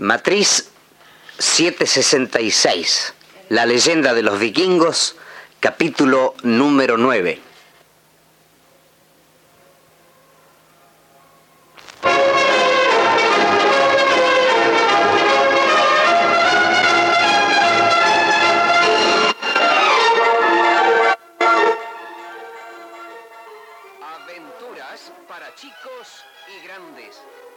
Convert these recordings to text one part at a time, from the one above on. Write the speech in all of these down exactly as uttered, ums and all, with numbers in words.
Matriz setecientos sesenta y seis, La leyenda de los vikingos, capítulo número nueve. Aventuras para chicos y grandes.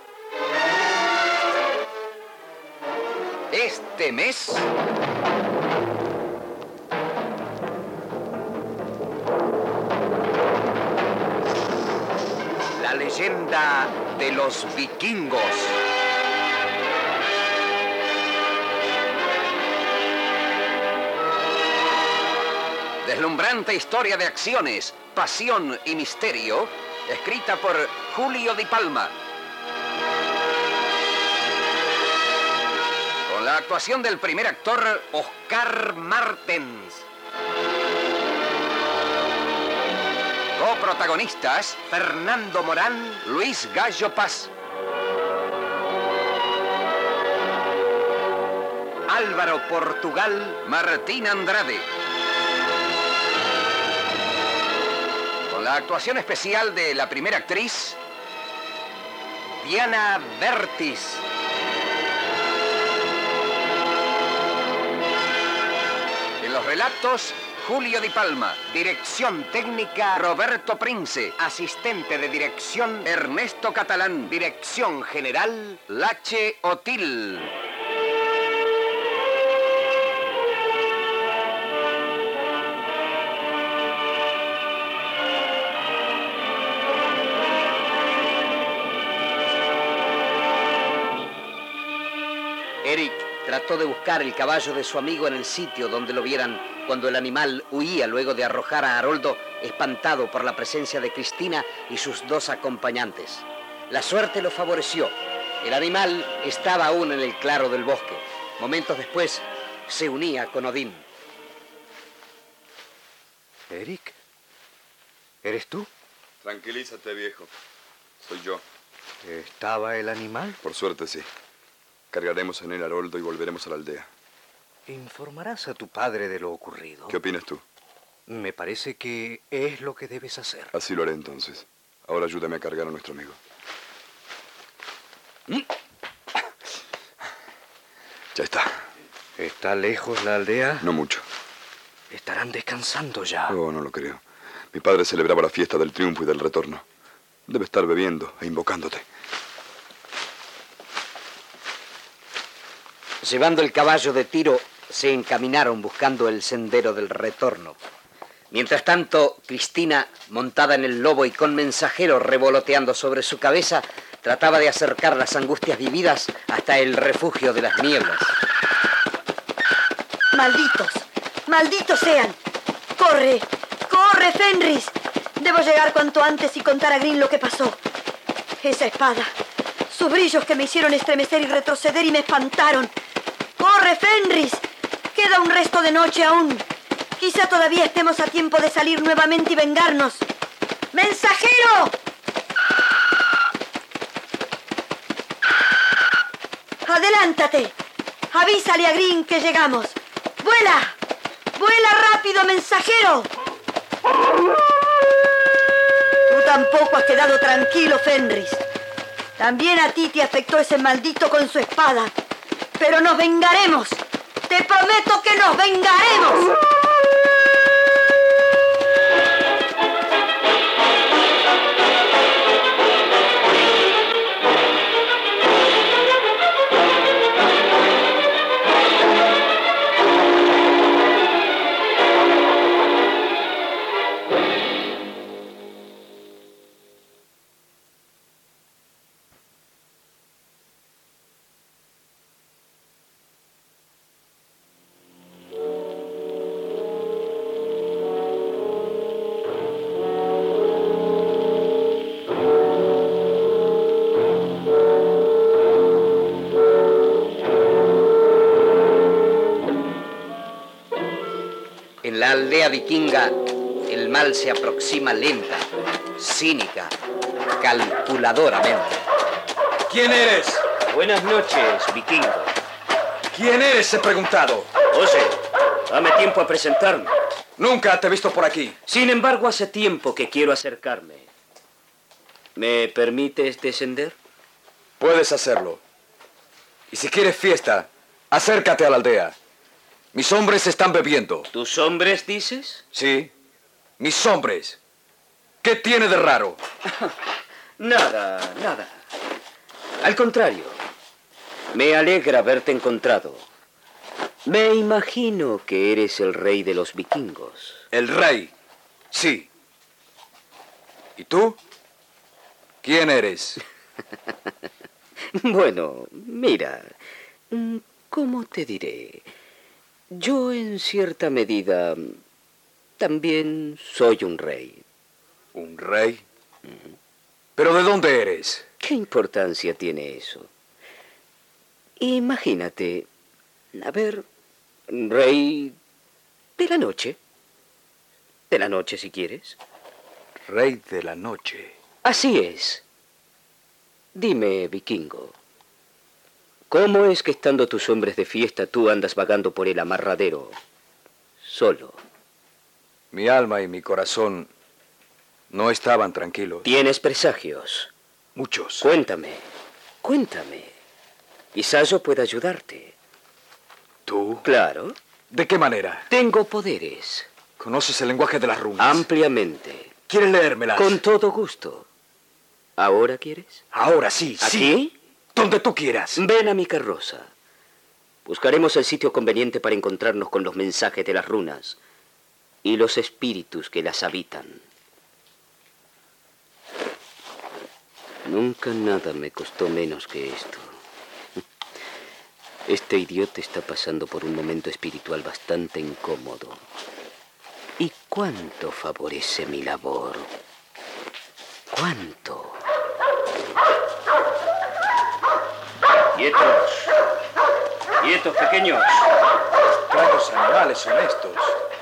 Este mes la leyenda de los vikingos. Deslumbrante historia de acciones, pasión y misterio, escrita por Julio Di Palma. Con la actuación del primer actor, Oscar Martens. Coprotagonistas, Fernando Morán, Luis Gallo Paz. Álvaro Portugal, Martín Andrade. Con la actuación especial de la primera actriz, Diana Bertis. En los relatos, Julio Di Palma. Dirección técnica, Roberto Prince. Asistente de dirección, Ernesto Catalán. Dirección general, Lache Otil. Eric trató de buscar el caballo de su amigo en el sitio donde lo vieran cuando el animal huía luego de arrojar a Haroldo, espantado por la presencia de Cristina y sus dos acompañantes. La suerte lo favoreció. El animal estaba aún en el claro del bosque. Momentos después se unía con Odín. Eric, ¿eres tú? Tranquilízate, viejo. Soy yo. ¿Estaba el animal? Por suerte, sí. Cargaremos en él a Haroldo y volveremos a la aldea. ¿Informarás a tu padre de lo ocurrido? ¿Qué opinas tú? Me parece que es lo que debes hacer. Así lo haré entonces. Ahora ayúdame a cargar a nuestro amigo. Ya está. ¿Está lejos la aldea? No mucho. Estarán descansando ya. Oh, no lo creo. Mi padre celebraba la fiesta del triunfo y del retorno. Debe estar bebiendo e invocándote. Llevando el caballo de tiro, se encaminaron buscando el sendero del retorno. Mientras tanto, Cristina, montada en el lobo y con mensajero revoloteando sobre su cabeza, trataba de acercar las angustias vividas hasta el refugio de las nieblas. ¡Malditos! ¡Malditos sean! ¡Corre! ¡Corre, Fenris! Debo llegar cuanto antes y contar a Green lo que pasó. Esa espada, sus brillos que me hicieron estremecer y retroceder y me espantaron. ¡Corre, Fenris! Queda un resto de noche aún. Quizá todavía estemos a tiempo de salir nuevamente y vengarnos. ¡Mensajero! ¡Adelántate! Avísale a Green que llegamos. ¡Vuela! ¡Vuela rápido, mensajero! Tú tampoco has quedado tranquilo, Fenris. También a ti te afectó ese maldito con su espada. Pero nos vengaremos. Te prometo que nos vengaremos. En la aldea vikinga, el mal se aproxima lenta, cínica, calculadoramente. ¿Quién eres? Buenas noches, vikingo. ¿Quién eres? He preguntado. Oye, dame tiempo a presentarme. Nunca te he visto por aquí. Sin embargo, hace tiempo que quiero acercarme. ¿Me permites descender? Puedes hacerlo. Y si quieres fiesta, acércate a la aldea. Mis hombres están bebiendo. ¿Tus hombres, dices? Sí, mis hombres. ¿Qué tiene de raro? Nada, nada. Al contrario, me alegra haberte encontrado. Me imagino que eres el rey de los vikingos. El rey, sí. ¿Y tú? ¿Quién eres? Bueno, mira, ¿cómo te diré? Yo, en cierta medida, también soy un rey. ¿Un rey? ¿Pero de dónde eres? ¿Qué importancia tiene eso? Imagínate, a ver, rey de la noche. De la noche, si quieres. Rey de la noche. Así es. Dime, vikingo, ¿cómo es que estando tus hombres de fiesta tú andas vagando por el amarradero solo? Mi alma y mi corazón no estaban tranquilos. ¿Tienes presagios? Muchos. Cuéntame, cuéntame. Quizás yo pueda ayudarte. ¿Tú? Claro. ¿De qué manera? Tengo poderes. ¿Conoces el lenguaje de las runas? Ampliamente. ¿Quieres leérmelas? Con todo gusto. ¿Ahora quieres? Ahora sí, sí. ¿Aquí? Donde tú quieras. Ven a mi carroza. Buscaremos el sitio conveniente para encontrarnos con los mensajes de las runas y los espíritus que las habitan. Nunca nada me costó menos que esto. Este idiota está pasando por un momento espiritual bastante incómodo. ¿Y cuánto favorece mi labor? ¿Cuánto? ¡Quietos! ¡Quietos, pequeños! Extraños animales son estos.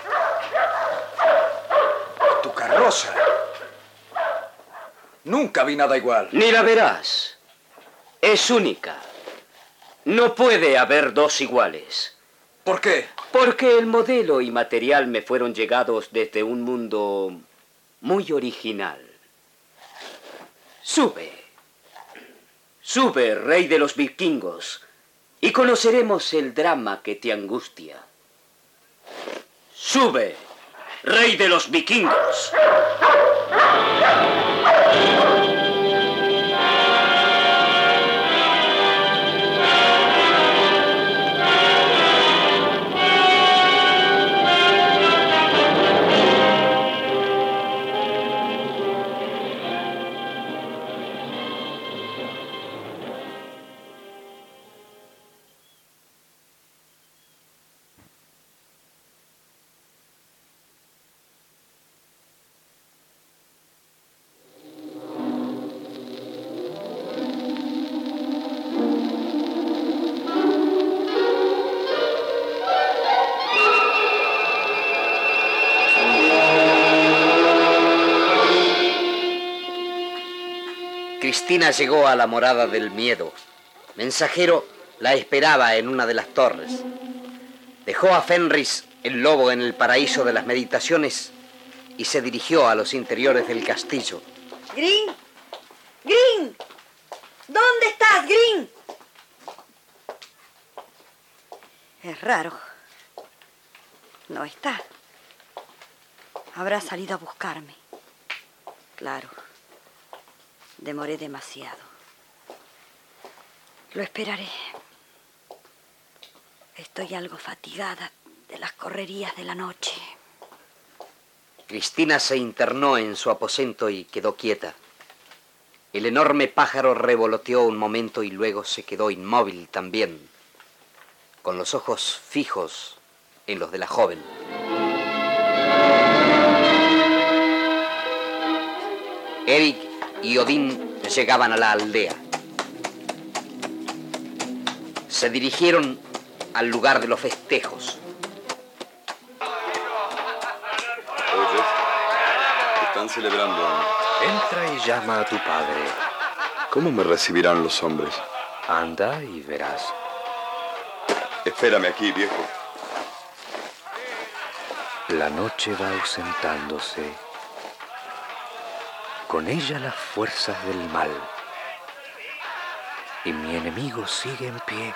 Tu carroza. Nunca vi nada igual. Ni la verás. Es única. No puede haber dos iguales. ¿Por qué? Porque el modelo y material me fueron llegados desde un mundo muy original. Sube. Sube, rey de los vikingos, y conoceremos el drama que te angustia. Sube, rey de los vikingos. Cristina llegó a la morada del miedo. Mensajero la esperaba en una de las torres. Dejó a Fenris, el lobo, en el paraíso de las meditaciones y se dirigió a los interiores del castillo. ¡Grin! ¡Grin! ¿Dónde estás, Grin? Es raro. No está. Habrá salido a buscarme. Claro. Demoré demasiado. Lo esperaré. Estoy algo fatigada de las correrías de la noche. Cristina se internó en su aposento y quedó quieta. El enorme pájaro revoloteó un momento y luego se quedó inmóvil también, con los ojos fijos en los de la joven. Eric y Odín llegaban a la aldea. Se dirigieron al lugar de los festejos. Oye, están celebrando. Entra y llama a tu padre. ¿Cómo me recibirán los hombres? Anda y verás. Espérame aquí, viejo. La noche va ausentándose. Con ella las fuerzas del mal. Y mi enemigo sigue en pie.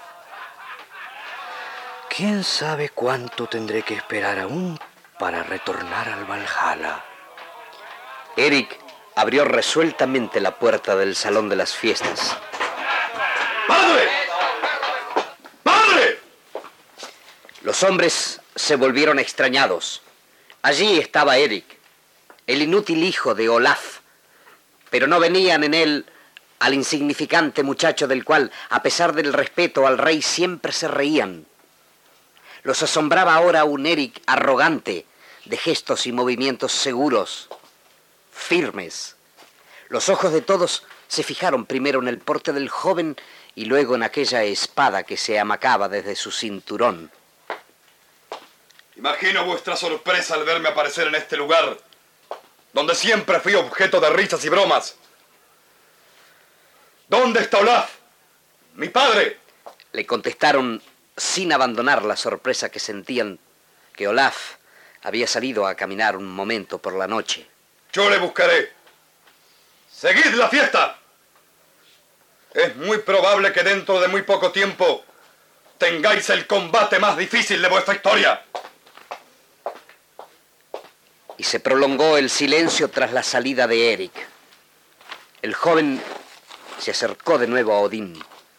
¿Quién sabe cuánto tendré que esperar aún para retornar al Valhalla? Eric abrió resueltamente la puerta del salón de las fiestas. ¡Padre! ¡Padre! Los hombres se volvieron extrañados. Allí estaba Eric, el inútil hijo de Olaf, pero no venían en él al insignificante muchacho del cual, a pesar del respeto al rey, siempre se reían. Los asombraba ahora un Eric arrogante, de gestos y movimientos seguros, firmes. Los ojos de todos se fijaron primero en el porte del joven y luego en aquella espada que se amacaba desde su cinturón. Imagino vuestra sorpresa al verme aparecer en este lugar, donde siempre fui objeto de risas y bromas. ¿Dónde está Olaf? ¡Mi padre! Le contestaron sin abandonar la sorpresa que sentían que Olaf había salido a caminar un momento por la noche. Yo le buscaré. ¡Seguid la fiesta! Es muy probable que dentro de muy poco tiempo tengáis el combate más difícil de vuestra historia. Y se prolongó el silencio tras la salida de Eric. El joven se acercó de nuevo a Odín.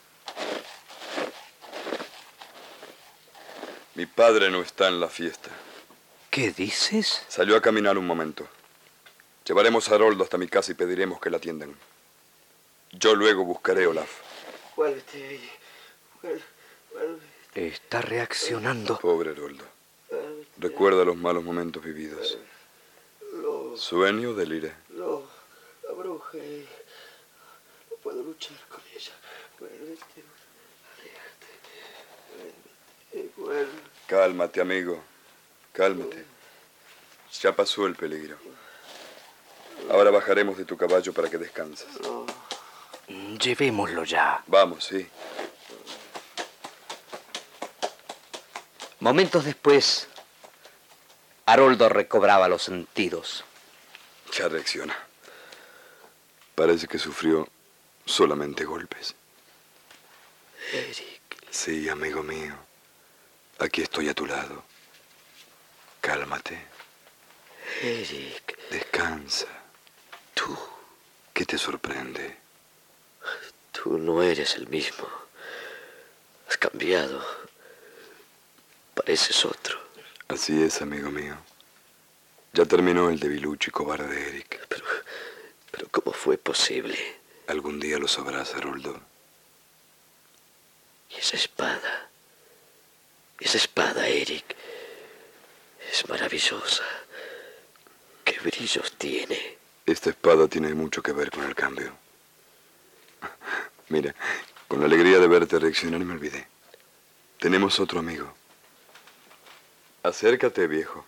Mi padre no está en la fiesta. ¿Qué dices? Salió a caminar un momento. Llevaremos a Haroldo hasta mi casa y pediremos que la atiendan. Yo luego buscaré a Olaf. Vuélvete. Vuélvete. Está reaccionando. Pobre Haroldo. Recuerda los malos momentos vividos. Lo, Sueño, delire. lo abrujé. No puedo luchar con ella. Vuélvete. Vuélvete. Vuélvete. Cálmate, amigo. Cálmate. Ya pasó el peligro. Ahora bajaremos de tu caballo para que descanses. Llevémoslo ya. Vamos, sí. Momentos después, Haroldo recobraba los sentidos. Ya reacciona. Parece que sufrió solamente golpes. Eric. Sí, amigo mío. Aquí estoy a tu lado. Cálmate. Eric. Descansa. Tú. ¿Qué te sorprende? Tú no eres el mismo. Has cambiado. Pareces otro. Así es, amigo mío. Ya terminó el debilucho y cobarde Eric. Pero, pero ¿cómo fue posible? Algún día lo sabrás, Haroldo. Y esa espada. Esa espada, Eric. Es maravillosa. ¿Qué brillos tiene? Esta espada tiene mucho que ver con el cambio. Mira, con la alegría de verte reaccionar me olvidé. Tenemos otro amigo. Acércate, viejo.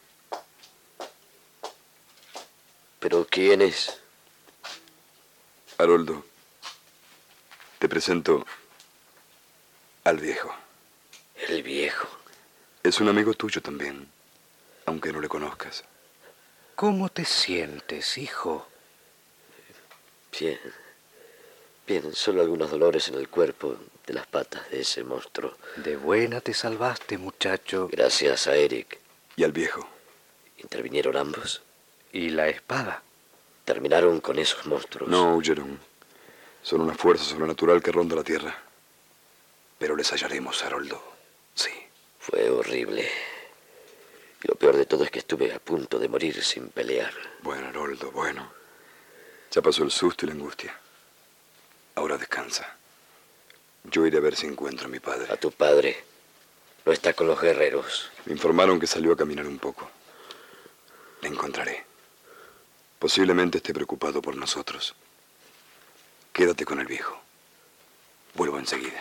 ¿Pero quién es? Haroldo, te presento al viejo. El viejo. Es un amigo tuyo también, aunque no le conozcas. ¿Cómo te sientes, hijo? Bien. Bien, solo algunos dolores en el cuerpo de las patas de ese monstruo. De buena te salvaste, muchacho. Gracias a Eric. Y al viejo. ¿Intervinieron ambos? ¿Y la espada? ¿Terminaron con esos monstruos? No huyeron. Son una fuerza sobrenatural que ronda la tierra. Pero les hallaremos, Haroldo. Sí. Fue horrible. Y lo peor de todo es que estuve a punto de morir sin pelear. Bueno, Haroldo, bueno. Ya pasó el susto y la angustia. Ahora descansa. Yo iré a ver si encuentro a mi padre. A tu padre. No está con los guerreros. Me informaron que salió a caminar un poco. Le encontraré. Posiblemente esté preocupado por nosotros. Quédate con el viejo. Vuelvo enseguida.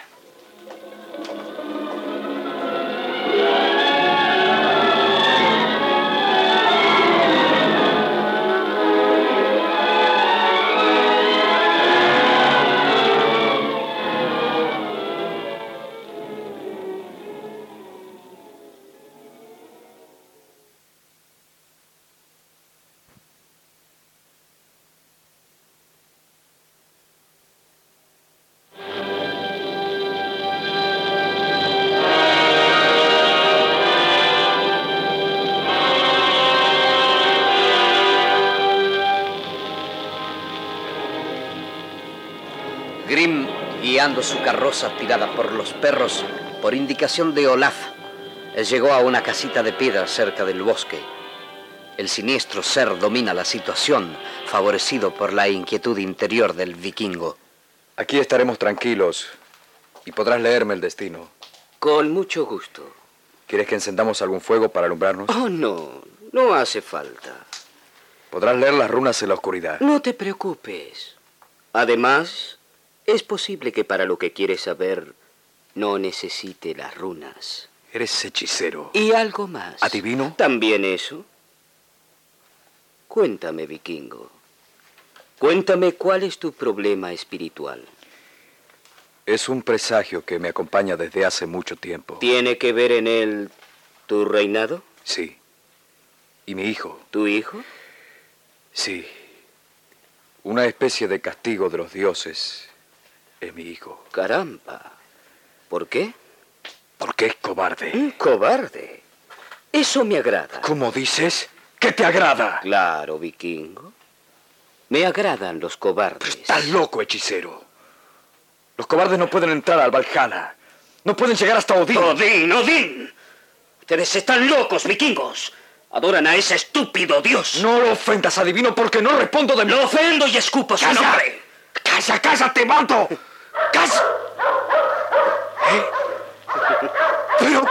hallando su carroza tirada por los perros, por indicación de Olaf, llegó a una casita de piedra cerca del bosque. El siniestro ser domina la situación, favorecido por la inquietud interior del vikingo. Aquí estaremos tranquilos y podrás leerme el destino. Con mucho gusto. ¿Quieres que encendamos algún fuego para alumbrarnos? Oh, no, no hace falta. Podrás leer las runas en la oscuridad. No te preocupes. Además, es posible que para lo que quieres saber no necesite las runas. Eres hechicero. Y algo más. ¿Adivino? ¿También eso? Cuéntame, vikingo. Cuéntame cuál es tu problema espiritual. Es un presagio que me acompaña desde hace mucho tiempo. ¿Tiene que ver en él tu reinado? Sí. ¿Y mi hijo? ¿Tu hijo? Sí. Una especie de castigo de los dioses es mi hijo. Caramba. ¿Por qué? Porque es cobarde. Un cobarde. Eso me agrada. ¿Cómo dices? ¿Qué te agrada? Claro, vikingo. Me agradan los cobardes. Estás loco, hechicero. Los cobardes no pueden entrar al Valhalla. No pueden llegar hasta Odín. ¡Odín, Odín! Ustedes están locos, vikingos. Adoran a ese estúpido dios. No lo ofendas, adivino, porque no respondo de mí. Lo ofendo y escupo su ¡Calla! nombre. ¡Calla, calla, te mato! ¡Calla! ¿Eh? Pero...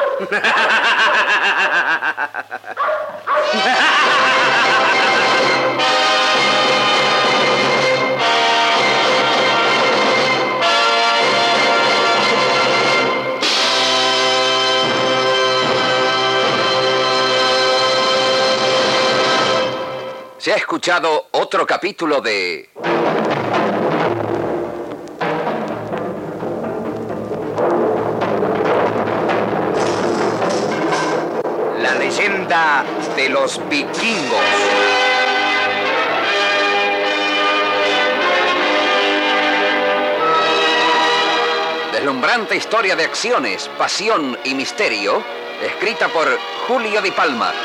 Se ha escuchado otro capítulo de... La leyenda de los vikingos. Deslumbrante historia de acciones, pasión y misterio, escrita por Julio Di Palma.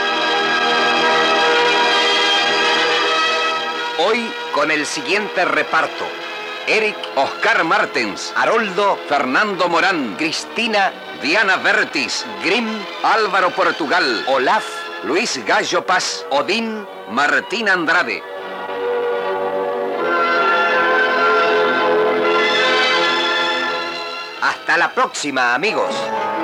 Hoy con el siguiente reparto: Eric, Oscar Martens, Haroldo, Fernando Morán, Cristina, Diana Vertis, Grimm, Álvaro Portugal, Olaf, Luis Gallo Paz, Odín, Martín Andrade. Hasta la próxima, amigos.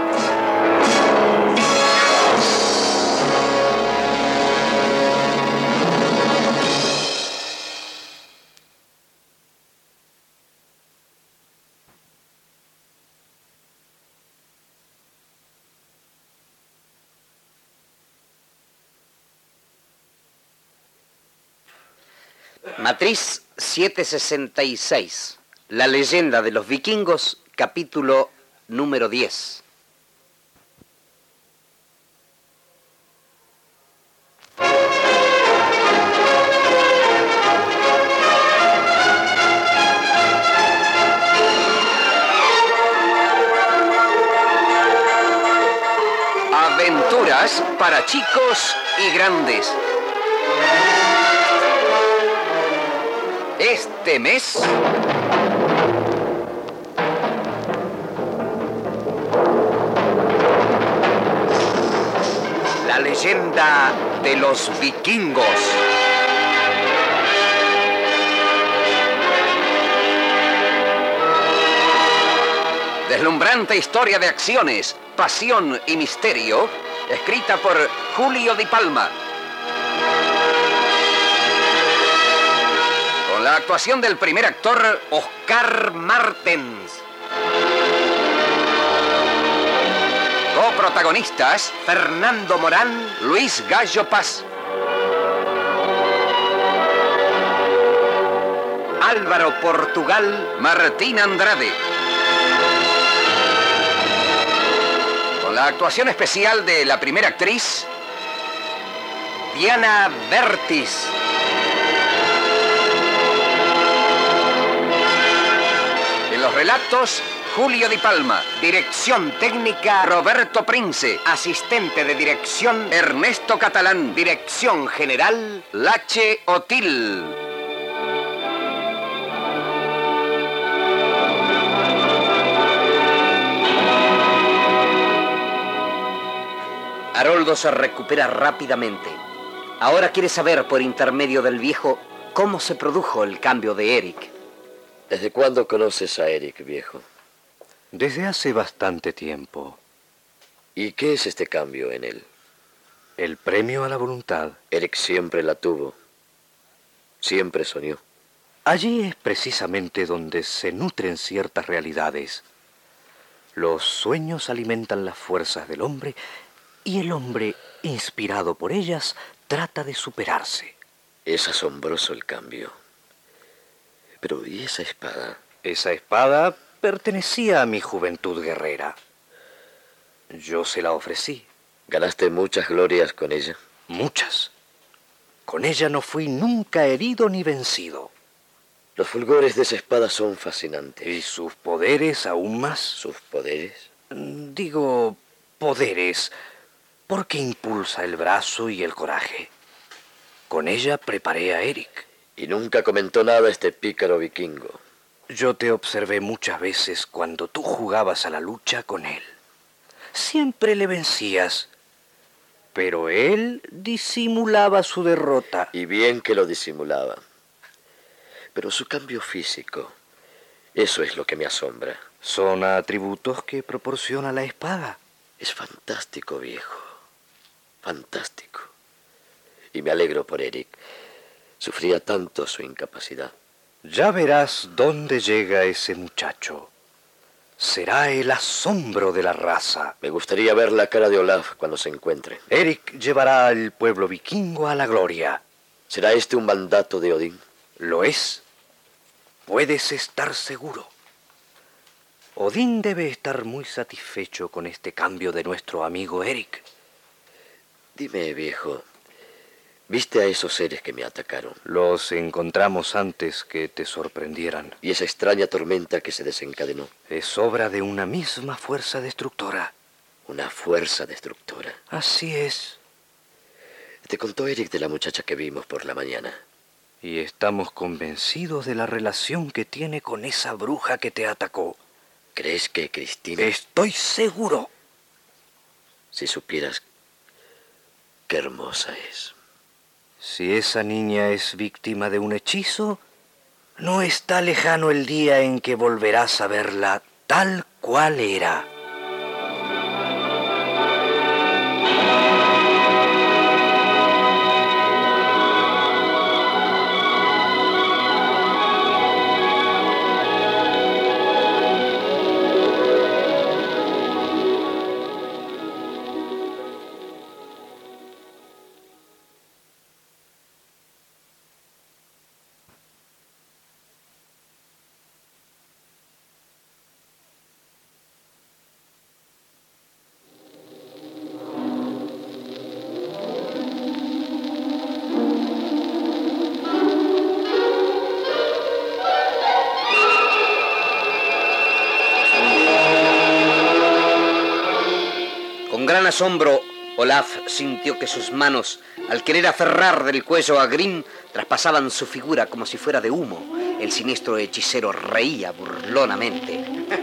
Matriz setecientos sesenta y seis. La leyenda de los vikingos, capítulo número diez. Aventuras para chicos y grandes. Este mes... La leyenda de los vikingos. Deslumbrante historia de acciones, pasión y misterio, escrita por Julio Di Palma. Con la actuación del primer actor, Oscar Martens. Coprotagonistas, Fernando Morán, Luis Gallo Paz. Álvaro Portugal, Martín Andrade. Con la actuación especial de la primera actriz, Diana Vertis. En los relatos, Julio Di Palma. Dirección técnica, Roberto Prince. Asistente de dirección, Ernesto Catalán. Dirección general, Lache Otil. Haroldo se recupera rápidamente. Ahora quiere saber por intermedio del viejo cómo se produjo el cambio de Eric. ¿Desde cuándo conoces a Eric, viejo? Desde hace bastante tiempo. ¿Y qué es este cambio en él? El premio a la voluntad. Eric siempre la tuvo. Siempre soñó. Allí es precisamente donde se nutren ciertas realidades. Los sueños alimentan las fuerzas del hombre y el hombre, inspirado por ellas, trata de superarse. Es asombroso el cambio. Pero ¿y esa espada? Esa espada pertenecía a mi juventud guerrera. Yo se la ofrecí. ¿Ganaste muchas glorias con ella? Muchas. Con ella no fui nunca herido ni vencido. Los fulgores de esa espada son fascinantes. ¿Y sus poderes aún más? ¿Sus poderes? Digo poderes, porque impulsa el brazo y el coraje. Con ella preparé a Eric. Y nunca comentó nada este pícaro vikingo. Yo te observé muchas veces cuando tú jugabas a la lucha con él. Siempre le vencías, pero él disimulaba su derrota. Y bien que lo disimulaba. Pero su cambio físico, eso es lo que me asombra. Son atributos que proporciona la espada. Es fantástico, viejo. Fantástico. Y me alegro por Eric. Sufría tanto su incapacidad. Ya verás dónde llega ese muchacho. Será el asombro de la raza. Me gustaría ver la cara de Olaf cuando se encuentre. Eric llevará al pueblo vikingo a la gloria. ¿Será este un mandato de Odín? Lo es. Puedes estar seguro. Odín debe estar muy satisfecho con este cambio de nuestro amigo Eric. Dime, viejo, ¿viste a esos seres que me atacaron? Los encontramos antes que te sorprendieran. ¿Y esa extraña tormenta que se desencadenó? Es obra de una misma fuerza destructora. Una fuerza destructora. Así es. Te contó Eric de la muchacha que vimos por la mañana. Y estamos convencidos de la relación que tiene con esa bruja que te atacó. ¿Crees que Cristina...? Estoy seguro. Si supieras qué hermosa es. Si esa niña es víctima de un hechizo, no está lejano el día en que volverás a verla tal cual era. Con gran asombro, Olaf sintió que sus manos, al querer aferrar del cuello a Grim, traspasaban su figura como si fuera de humo. El siniestro hechicero reía burlonamente.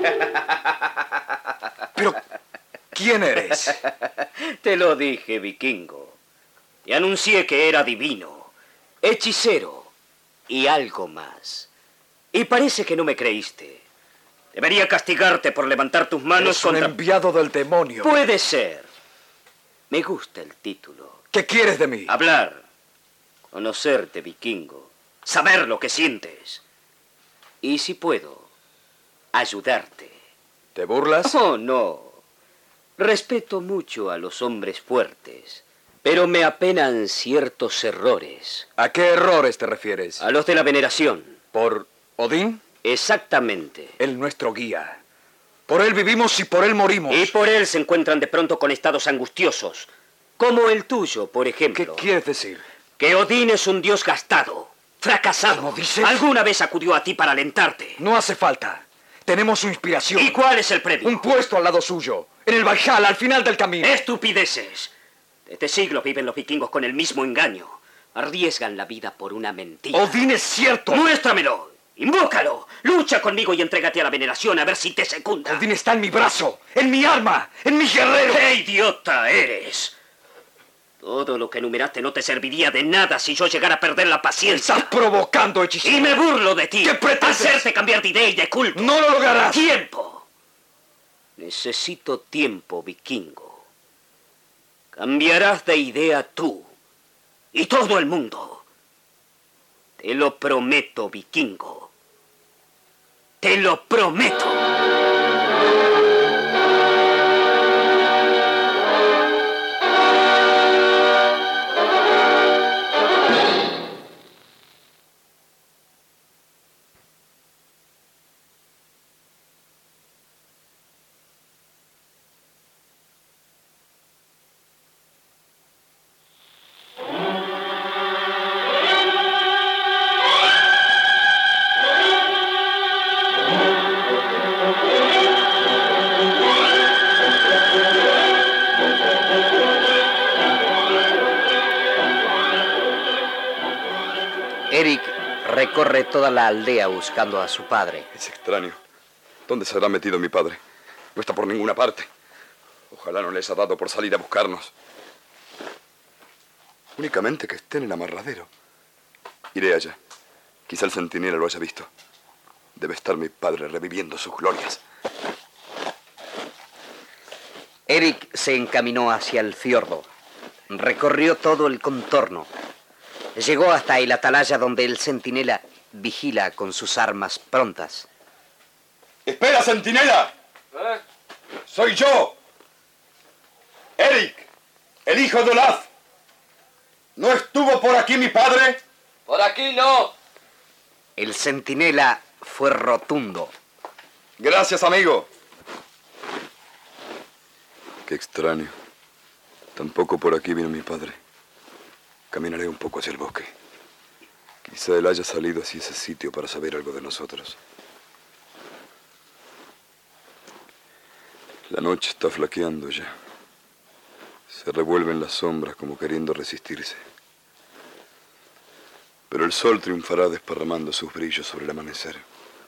Pero, ¿quién eres? Te lo dije, vikingo. Y anuncié que era divino, hechicero y algo más. Y parece que no me creíste. Debería castigarte por levantar tus manos Eres un contra... enviado del demonio. Puede ser. Me gusta el título. ¿Qué quieres de mí? Hablar. Conocerte, vikingo. Saber lo que sientes. Y si puedo, ayudarte. ¿Te burlas? Oh, no. Respeto mucho a los hombres fuertes, pero me apenan ciertos errores. ¿A qué errores te refieres? A los de la veneración. ¿Por Odín? Exactamente. Él nuestro guía. Por él vivimos y por él morimos. Y por él se encuentran de pronto con estados angustiosos, como el tuyo, por ejemplo. ¿Qué quieres decir? Que Odín es un dios gastado, fracasado. ¿Cómo dices? Alguna vez acudió a ti para alentarte. No hace falta. Tenemos su inspiración. ¿Y cuál es el premio? Un puesto al lado suyo. En el Valhalla, al final del camino. Estupideces. Desde siglos viven los vikingos con el mismo engaño. Arriesgan la vida por una mentira. Odín es cierto. ¡Muéstramelo! ¡Invócalo! Lucha conmigo y entrégate a la veneración a ver si te secunda. Odín está en mi brazo, en mi arma, en mi guerrero. ¡Qué idiota eres! Todo lo que enumeraste no te serviría de nada si yo llegara a perder la paciencia. ¡Estás provocando, hechicero! Y me burlo de ti. ¿Qué pretendes? Hacerte cambiar de idea y de culto. ¡No lo lograrás! ¡Tiempo! Necesito tiempo, vikingo. Cambiarás de idea tú y todo el mundo. Te lo prometo, vikingo. Te lo prometo. Eric recorre toda la aldea buscando a su padre. Es extraño. ¿Dónde se habrá metido mi padre? No está por ninguna parte. Ojalá no les ha dado por salir a buscarnos. Únicamente que esté en el amarradero. Iré allá. Quizá el centinela lo haya visto. Debe estar mi padre reviviendo sus glorias. Eric se encaminó hacia el fiordo. Recorrió todo el contorno. Llegó hasta el atalaya donde el centinela vigila con sus armas prontas. ¡Espera, centinela! ¿Eh? ¡Soy yo! ¡Eric! ¡El hijo de Olaf! ¿No estuvo por aquí mi padre? ¡Por aquí no! El centinela fue rotundo. Gracias, amigo. Qué extraño. Tampoco por aquí vino mi padre. Caminaré un poco hacia el bosque. Quizá él haya salido hacia ese sitio para saber algo de nosotros. La noche está flaqueando ya. Se revuelven las sombras como queriendo resistirse. Pero el sol triunfará desparramando sus brillos sobre el amanecer.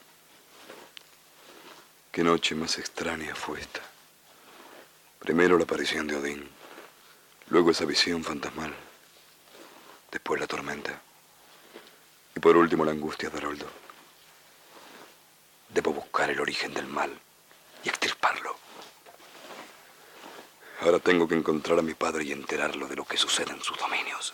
Qué noche más extraña fue esta. Primero la aparición de Odín, luego esa visión fantasmal, después la tormenta y por último la angustia de Haroldo. Debo buscar el origen del mal y extirparlo. Ahora tengo que encontrar a mi padre y enterarlo de lo que sucede en sus dominios.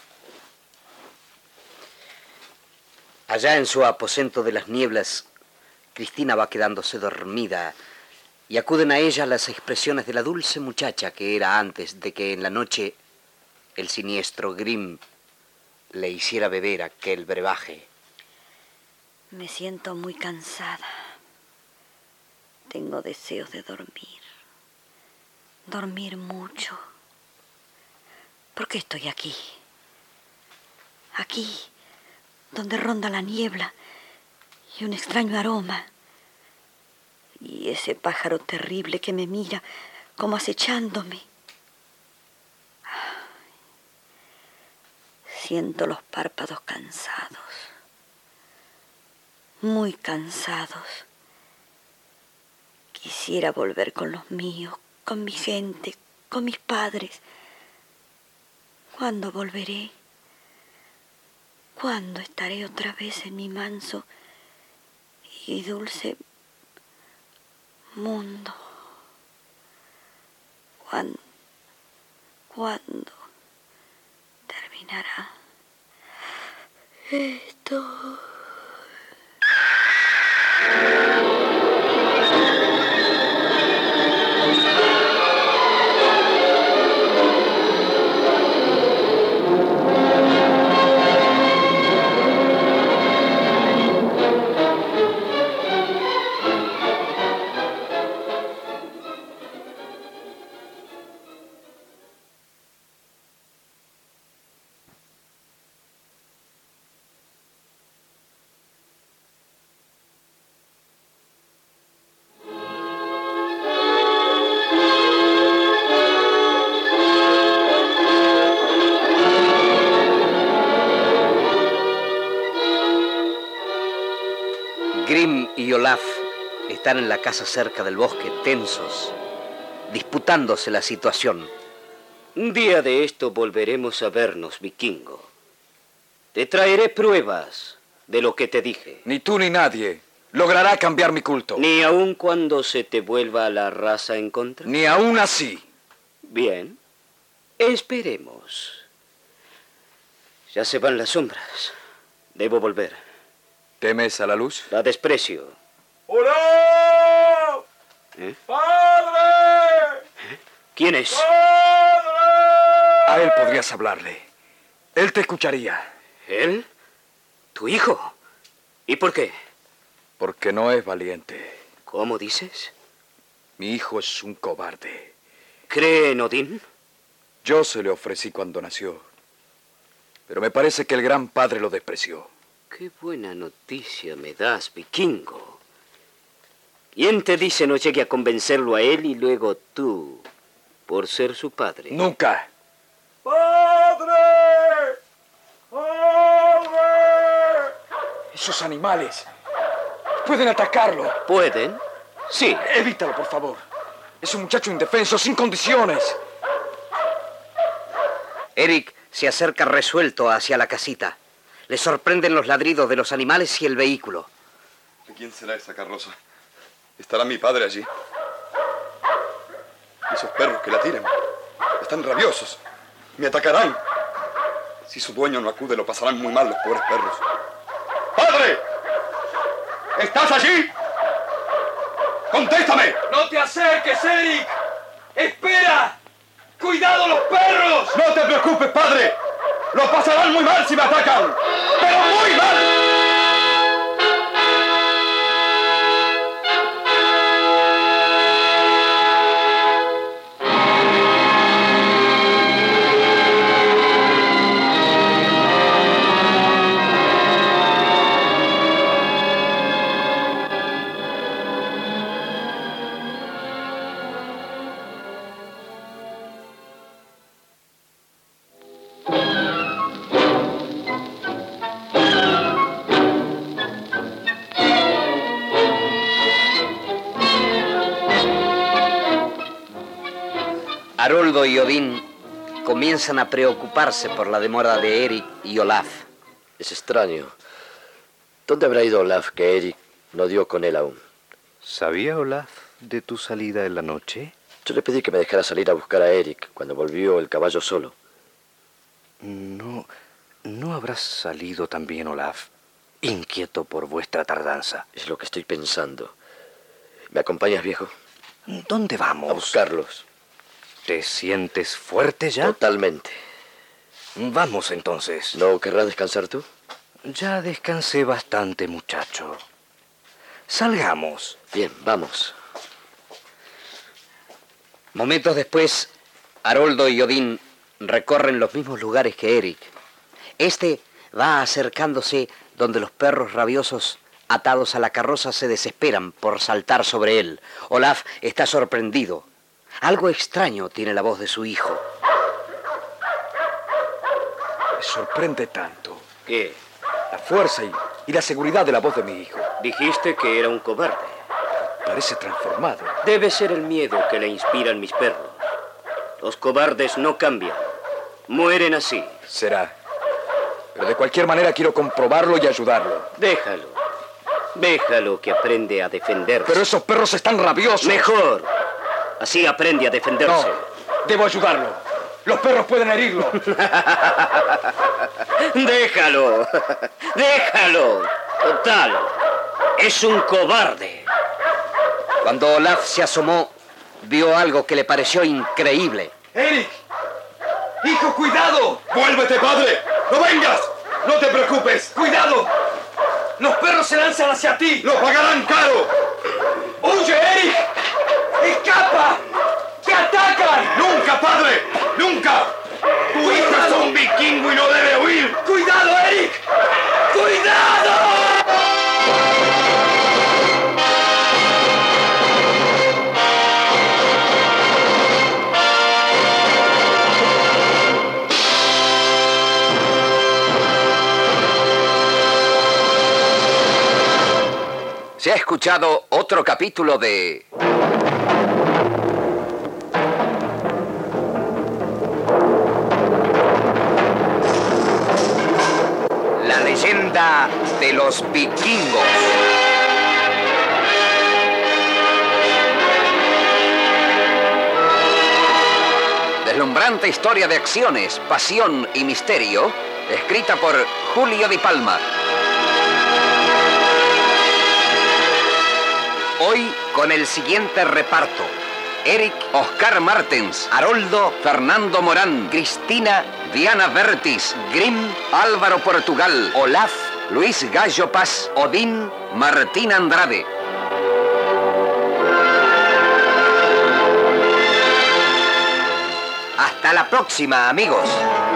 Allá en su aposento de las nieblas, Cristina va quedándose dormida y acuden a ella las expresiones de la dulce muchacha que era antes de que en la noche el siniestro Grim le hiciera beber aquel brebaje. Me siento muy cansada. Tengo deseos de dormir. Dormir mucho. ¿Por qué estoy aquí? Aquí, donde ronda la niebla y un extraño aroma. Y ese pájaro terrible que me mira como acechándome. Siento los párpados cansados. Muy cansados. Quisiera volver con los míos, con mi gente, con mis padres. ¿Cuándo volveré? ¿Cuándo estaré otra vez en mi manso y dulce mundo? ¿Cuándo? ¿Cuándo terminará esto? Grim y Olaf están en la casa cerca del bosque, tensos, disputándose la situación. Un día de esto volveremos a vernos, vikingo. Te traeré pruebas de lo que te dije. Ni tú ni nadie logrará cambiar mi culto. Ni aun cuando se te vuelva la raza en contra. Ni aún así. Bien, esperemos. Ya se van las sombras. Debo volver. ¿Temes a la luz? La desprecio. ¡Hola! ¿Eh? ¡Padre! ¿Quién es? A él podrías hablarle. Él te escucharía. ¿Él? ¿Tu hijo? ¿Y por qué? Porque no es valiente. ¿Cómo dices? Mi hijo es un cobarde. ¿Cree en Odín? Yo se le ofrecí cuando nació. Pero me parece que el gran padre lo despreció. Qué buena noticia me das, vikingo. ¿Quién te dice no llegue a convencerlo a él y luego tú, por ser su padre? Nunca. ¡Padre! ¡Padre! Esos animales pueden atacarlo. ¿Pueden? Sí. Evítalo, por favor. Es un muchacho indefenso, sin condiciones. Eric se acerca resuelto hacia la casita. Le sorprenden los ladridos de los animales y el vehículo. ¿De quién será esa carroza? ¿Estará mi padre allí? ¿Y esos perros que la tiran? Están rabiosos. Me atacarán. Si su dueño no acude, lo pasarán muy mal los pobres perros. ¡Padre! ¿Estás allí? ¡Contéstame! ¡No te acerques, Eric! ¡Espera! ¡Cuidado los perros! ¡No te preocupes, padre! ¡Lo pasarán muy mal si me atacan! ¡Pero muy mal! Haroldo y Odín comienzan a preocuparse por la demora de Eric y Olaf. Es extraño. ¿Dónde habrá ido Olaf que Eric no dio con él aún? ¿Sabía Olaf de tu salida en la noche? Yo le pedí que me dejara salir a buscar a Eric cuando volvió el caballo solo. No, no habrás salido también, Olaf, inquieto por vuestra tardanza. Es lo que estoy pensando. ¿Me acompañas, viejo? ¿Dónde vamos? A buscarlos. ¿Te sientes fuerte ya? Totalmente. Vamos entonces. ¿No querrás descansar tú? Ya descansé bastante, muchacho. Salgamos. Bien, vamos. Momentos después, Haroldo y Odín recorren los mismos lugares que Eric. Este va acercándose donde los perros rabiosos atados a la carroza se desesperan por saltar sobre él. Olaf está sorprendido. Algo extraño tiene la voz de su hijo. Me sorprende tanto ¿Qué? la fuerza y, y la seguridad de la voz de mi hijo. Dijiste que era un cobarde. Parece transformado. Debe ser el miedo que le inspiran mis perros. Los cobardes no cambian. Mueren así. Será. Pero de cualquier manera quiero comprobarlo y ayudarlo. Déjalo. Déjalo que aprende a defenderse. Pero esos perros están rabiosos. Mejor. Así aprende a defenderse. No, debo ayudarlo. Los perros pueden herirlo. Déjalo. Déjalo. Total. Es un cobarde. Cuando Olaf se asomó, vio algo que le pareció increíble. ¡Eric! ¡Hijo, cuidado! ¡Vuélvete, padre! ¡No vengas! ¡No te preocupes! ¡Cuidado! ¡Los perros se lanzan hacia ti! ¡Lo pagarán caro! ¡Huye, Eric! ¡Escapa! ¡Te atacan! ¡Nunca, padre! ¡Nunca! ¡Tu hijo es un vikingo y no debe huir! ¡Cuidado, Eric! ¡Cuidado! Se ha escuchado otro capítulo de leyenda de los vikingos. Deslumbrante historia de acciones, pasión y misterio, escrita por Julio Di Palma. Hoy con el siguiente reparto: Eric, Oscar Martens, Haroldo, Fernando Morán, Cristina, Diana Vertis, Grimm, Álvaro Portugal, Olaf, Luis Gallo Paz, Odín, Martín Andrade. Hasta la próxima, amigos.